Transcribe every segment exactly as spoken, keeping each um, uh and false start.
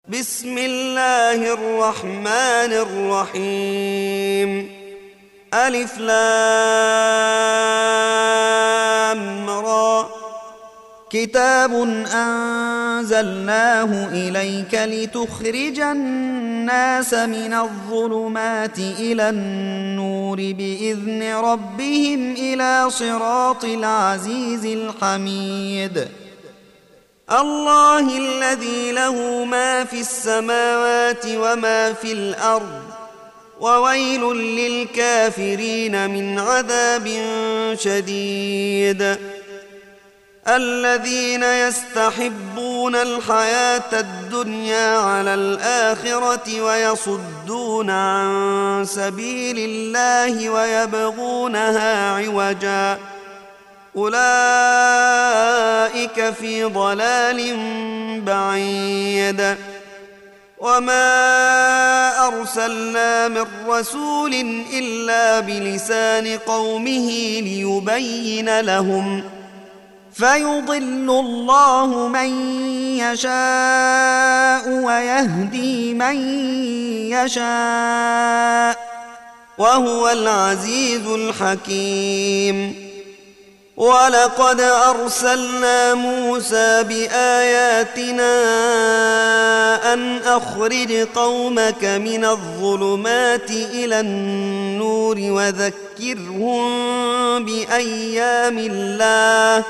بسم الله الرحمن الرحيم. ألف لام را. كتاب أنزلناه إليك لتخرج الناس من الظلمات إلى النور بإذن ربهم إلى صراط العزيز الحميد. الله الذي له ما في السماوات وما في الأرض، وويل للكافرين من عذاب شديد. الذين يستحبون الحياة الدنيا على الآخرة ويصدون عن سبيل الله ويبغونها عوجا، أولئك في ضلال بعيد. وما أرسلنا من رسول إلا بلسان قومه ليبين لهم، فيضل الله من يشاء ويهدي من يشاء، وهو العزيز الحكيم. ولقد أرسلنا موسى بآياتنا أن أخرج قومك من الظلمات إلى النور وذكرهم بأيام الله،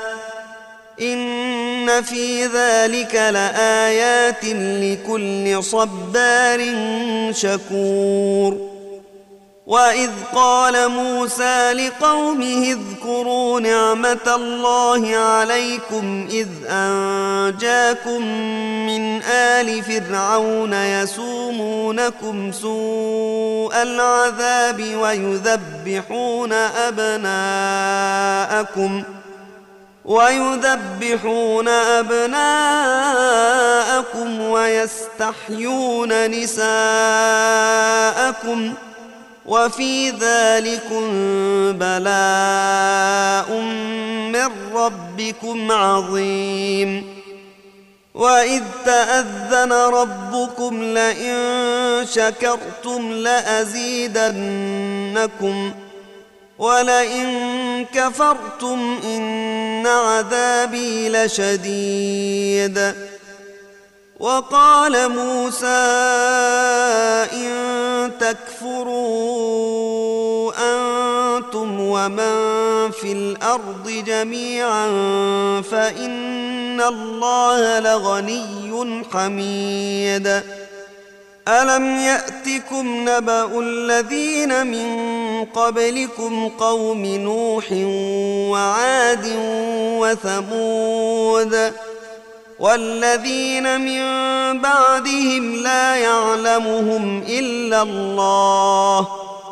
إن في ذلك لآيات لكل صبار شكور. وإذ قال موسى لقومه اذكروا نعمة الله عليكم إذ أنجاكم من آل فرعون يسومونكم سوء العذاب ويذبحون أبناءكم ويذبحون أبناءكم ويستحيون نساءكم، وفي ذلكم بلاء من ربكم عظيم. وإذ تأذن ربكم لئن شكرتم لأزيدنكم ولئن كفرتم إن عذابي لشديد. وقال موسى إن تكفروا أنتم ومن في الأرض جميعا فإن الله لغني حميد. ألم يأتكم نبأ الذين من قبلكم قوم نوح وعاد وثمود والذين من بعدهم لا يعلمهم إلا الله،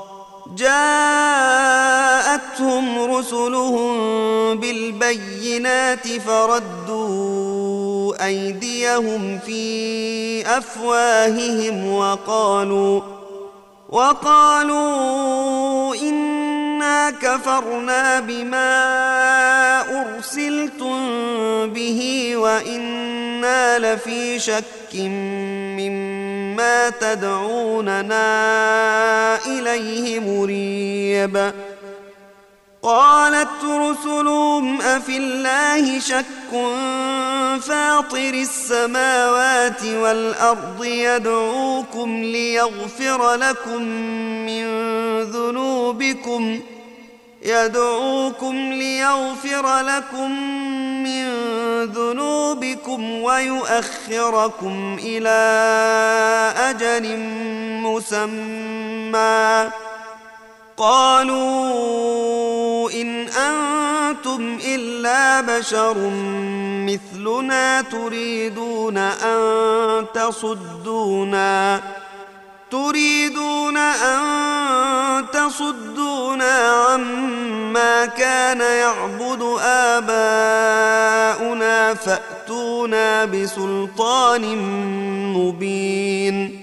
جاءتهم رسلهم بالبينات فردوا أيديهم في أفواههم وقالوا وقالوا إنا كفرنا بما أرسلتم به وإنا لفي شك مما تدعوننا إليه مريب. قالت رسلهم أفي الله شك فاطر السماوات والأرض يدعوكم ليغفر لكم من ذنوبكم يدعوكم ليغفر لكم من ذنوبكم ويؤخركم إلى أجل مسمى. قالوا إن أنتم إلا بشر مثلنا تريدون أن تصدونا تريدون أن تصدونا عما كان يعبد آباؤنا فأتونا بسلطان مبين.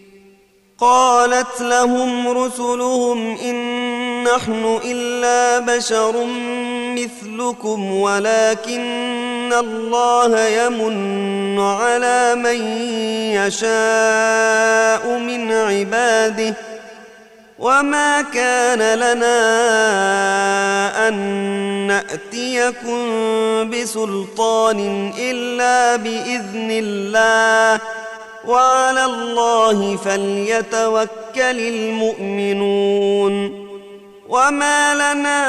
قالت لهم رسلهم إن نحن إلا بشر مثلكم ولكن إن الله يمن على من يشاء من عباده وما كان لنا أن نأتيكم بسلطان إلا بإذن الله وعلى الله فليتوكل المؤمنون وما لنا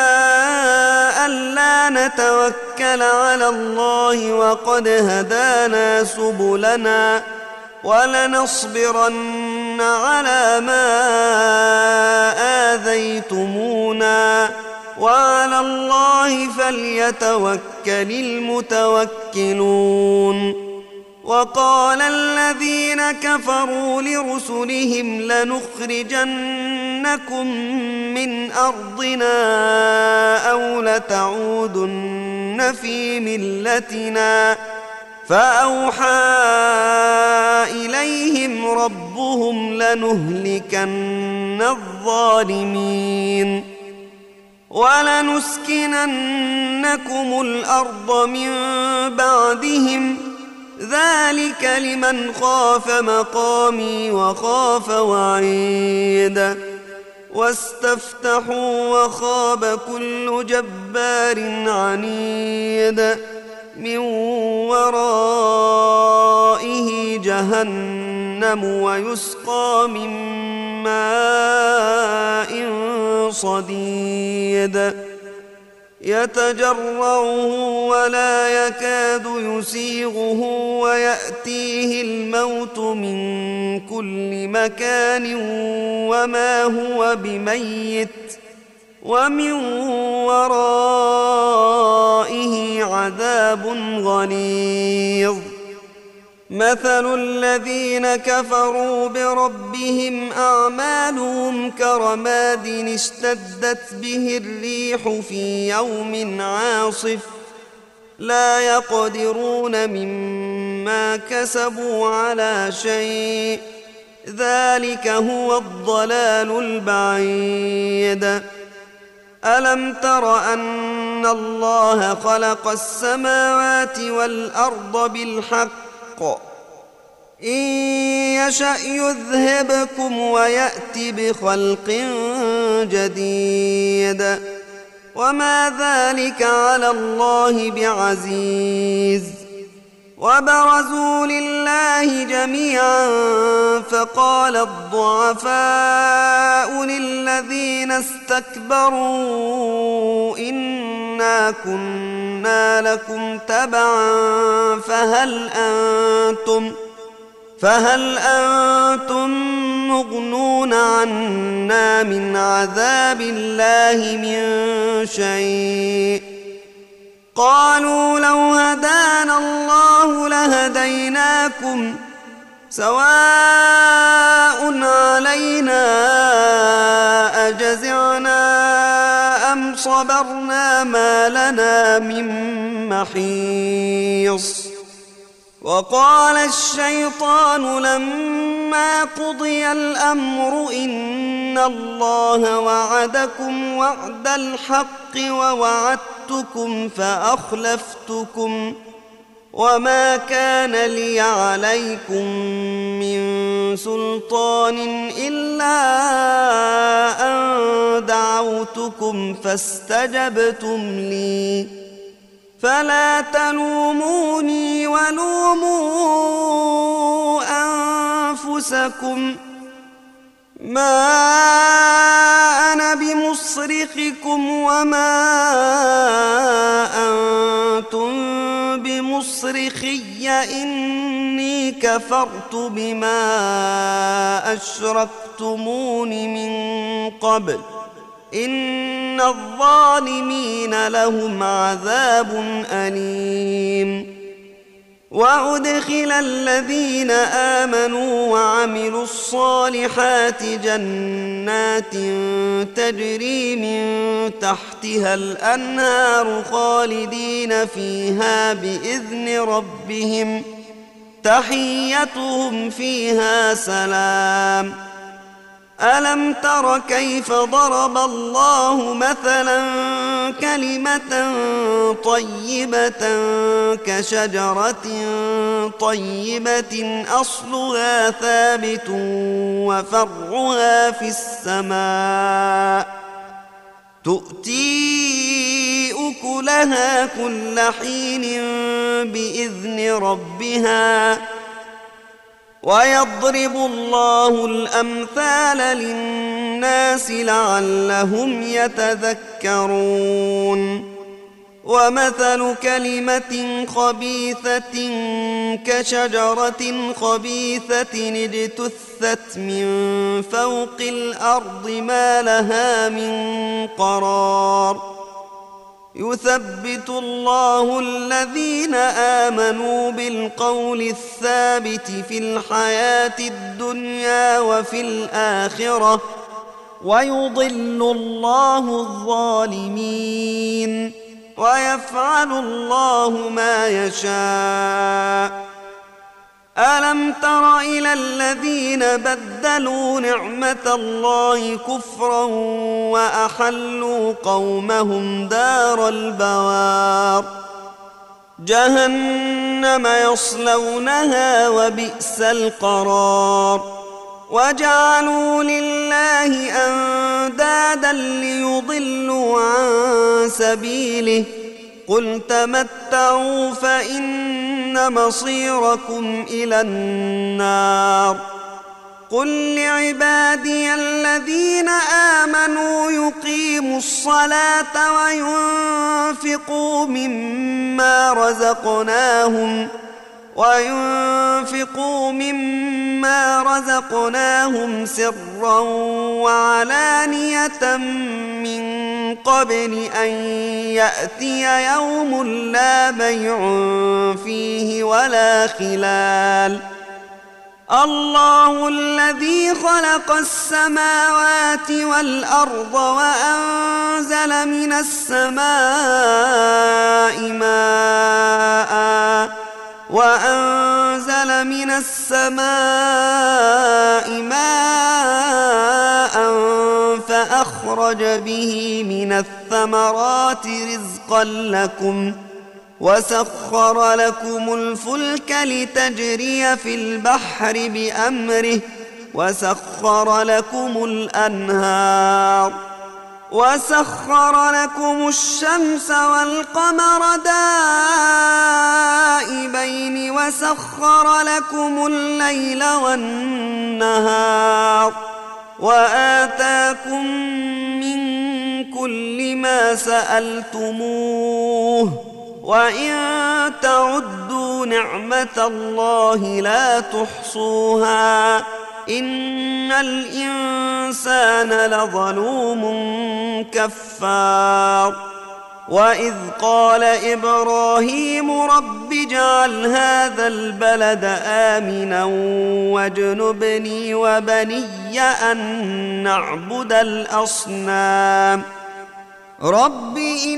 ألا نتوكل على الله وقد هدانا سبلنا ولنصبرن على ما آذيتمونا وعلى الله فليتوكل المتوكلون وقال الذين كفروا لرسلهم لنخرجنكم من أرضنا أو لتعودن في ملتنا فأوحى إليهم ربهم لنهلكن الظالمين ولنسكننكم الأرض من بعدهم ذلك لمن خاف مقامي وخاف وعيد واستفتحوا وخاب كل جبار عنيد من ورائه جهنم ويسقى من ماء صديد يتجرعه ولا يكاد يسيغه ويأتيه الموت من كل مكان وما هو بميت ومن ورائه عذاب غليظ مثل الذين كفروا بربهم أعمالهم كرماد اشتدت به الريح في يوم عاصف لا يقدرون مما كسبوا على شيء ذلك هو الضلال البعيد ألم تر أن الله خلق السماوات والأرض بالحق إن يشأ يذهبكم ويأت بخلق جديد وما ذلك على الله بعزيز وبرزوا لله جميعا فقال الضعفاء للذين استكبروا إنا كنا لكم تبعا فهل أنتم فهل أنتم مغنون عنا من عذاب الله من شيء قالوا لو هدانا الله لهديناكم سواء علينا أجزعنا أم صبرنا ما لنا من محيص وقال الشيطان لما قضي الأمر إن الله وعدكم وعد الحق ووعدتكم فأخلفتكم وما كان لي عليكم من سلطان إلا أن دعوتكم فاستجبتم لي فلا تلوموني ولوموا أنفسكم ما أنا بمصرخكم وما أنتم بمصرخي إني كفرت بما أشركتمون من قبل إن الظالمين لهم عذاب أليم وأدخل الذين آمنوا وعملوا الصالحات جنات تجري من تحتها الأنهار خالدين فيها بإذن ربهم تحيتهم فيها سلام ألم تر كيف ضرب الله مثلا كلمة طيبة كشجرة طيبة أصلها ثابت وفرعها في السماء تؤتي أكلها كل حين بإذن ربها ويضرب الله الأمثال للناس لعلهم يتذكرون ومثل كلمة خبيثة كشجرة خبيثة اجتثت من فوق الأرض ما لها من قرار يثبت الله الذين آمنوا بالقول الثابت في الحياة الدنيا وفي الآخرة ويضل الله الظالمين ويفعل الله ما يشاء ألم تر إلى الذين بدلوا نعمة الله كفرا وأحلوا قومهم دار البوار جهنم يصلونها وبئس القرار وجعلوا لله أندادا ليضلوا عن سبيله قل تمتعوا فإن مصيركم إلى النار قل لعبادي الذين آمنوا يقيموا الصلاة وينفقوا مما رزقناهم وينفقوا مما رزقناهم سرا وعلانية من قبل أن يأتي يوم لا بيع فيه ولا خلال الله الذي خلق السماوات والأرض وأنزل من السماء ماء وأنزل من السماء ماء فأخرج به من الثمرات رزقا لكم وسخر لكم الفلك لتجري في البحر بأمره وسخر لكم الأنهار وسخر لكم الشمس والقمر دائبين وسخر لكم الليل والنهار وآتاكم من كل ما سألتموه وإن تعدوا نعمة الله لا تحصوها إن الإنسان لظلوم كفار وإذ قال إبراهيم رب اجعل هذا البلد آمنا واجنبني وبني أن نعبد الأصنام رب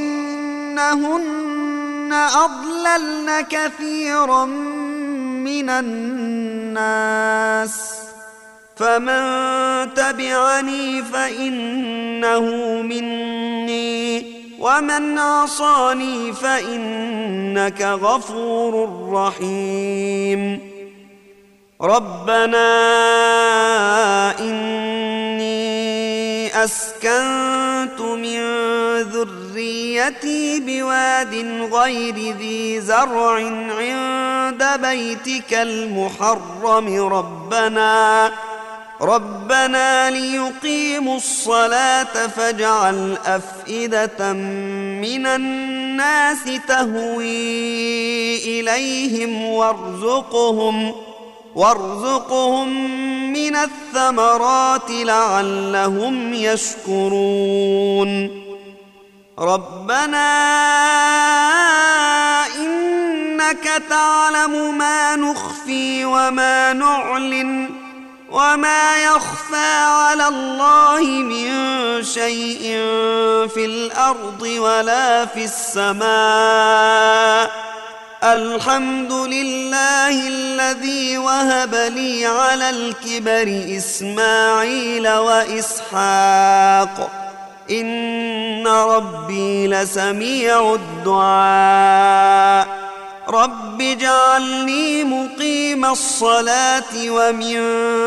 إنهن أضللن كثيرا من الناس فمن تبعني فإنه مني ومن عصاني فإنك غفور رحيم ربنا إني أسكنت من ذريتي بواد غير ذي زرع عند بيتك المحرم ربنا ربنا ليقيموا الصلاة فاجعل أفئدة من الناس تهوي إليهم وارزقهم وارزقهم من الثمرات لعلهم يشكرون ربنا إنك تعلم ما نخفي وما نعلن وما يخفى على الله من شيء في الأرض ولا في السماء الحمد لله الذي وهب لي على الكبر إسماعيل وإسحاق إن ربي لسميع الدعاء رب اجعلني مقيم الصلاة ومن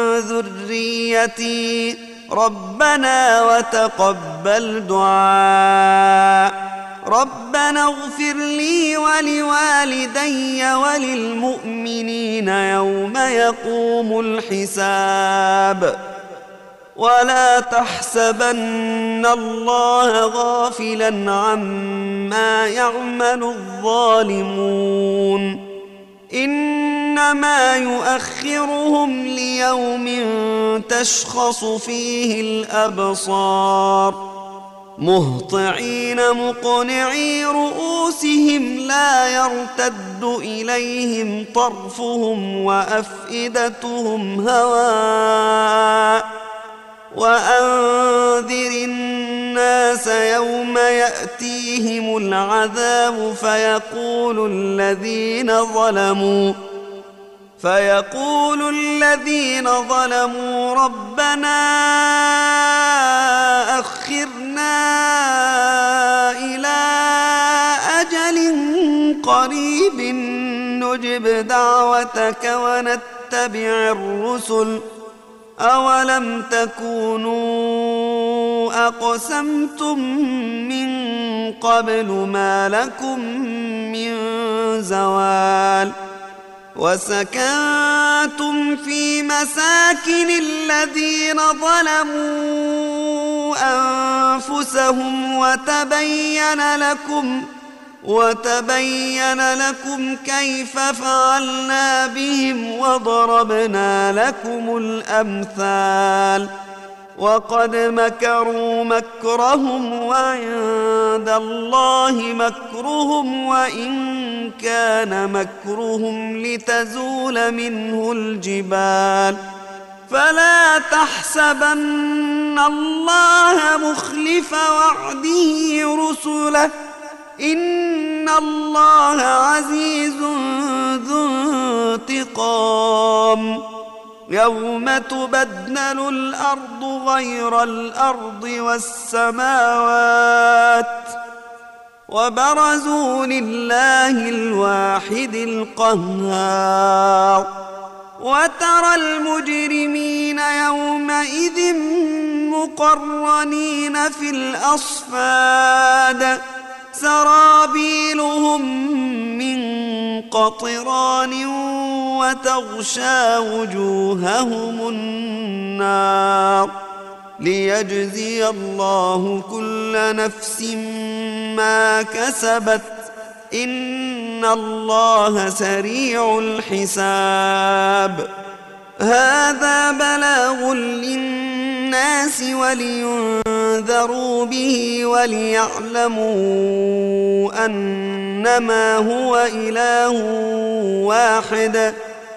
ذريتي ربنا وتقبل دعاء ربنا اغفر لي ولوالدي وللمؤمنين يوم يقوم الحساب ولا تحسبن الله غافلا عما يعمل الظالمون إنما يؤخرهم ليوم تشخص فيه الأبصار مهطعين مقنعي رؤوسهم لا يرتد إليهم طرفهم وأفئدتهم هواء وأنذر الناس يوم يأتيهم العذاب فيقول الذين ظلموا فيقول الذين ظلموا ربنا أخرنا إلى أجل قريب نجب دعوتك ونتبع الرسل أولم تكونوا أقسمتم من قبل ما لكم من زوال وسكنتم في مساكن الذين ظلموا أنفسهم وتبين لكم وتبين لكم كيف فعلنا بهم وضربنا لكم الأمثال وقد مكروا مكرهم وعند الله مكرهم وإن كان مكرهم لتزول منه الجبال فلا تحسبن الله مخلف وعده رسله إن الله عزيز ذو انتقام يوم تبدل الأرض غير الأرض والسماوات وبرزوا لله الواحد القهار وترى المجرمين يومئذ مقرنين في الأصفاد سرابيلهم من قطران وتغشى وجوههم النار ليجزي الله كل نفس ما كسبت إن الله سريع الحساب هذا بلاغ للناس ولينذروا به وليعلموا أنما هو إله واحد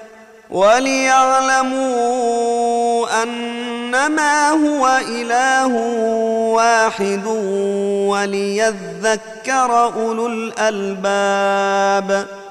وليعلموا أنما هو إله واحد وليذكر أولو الألباب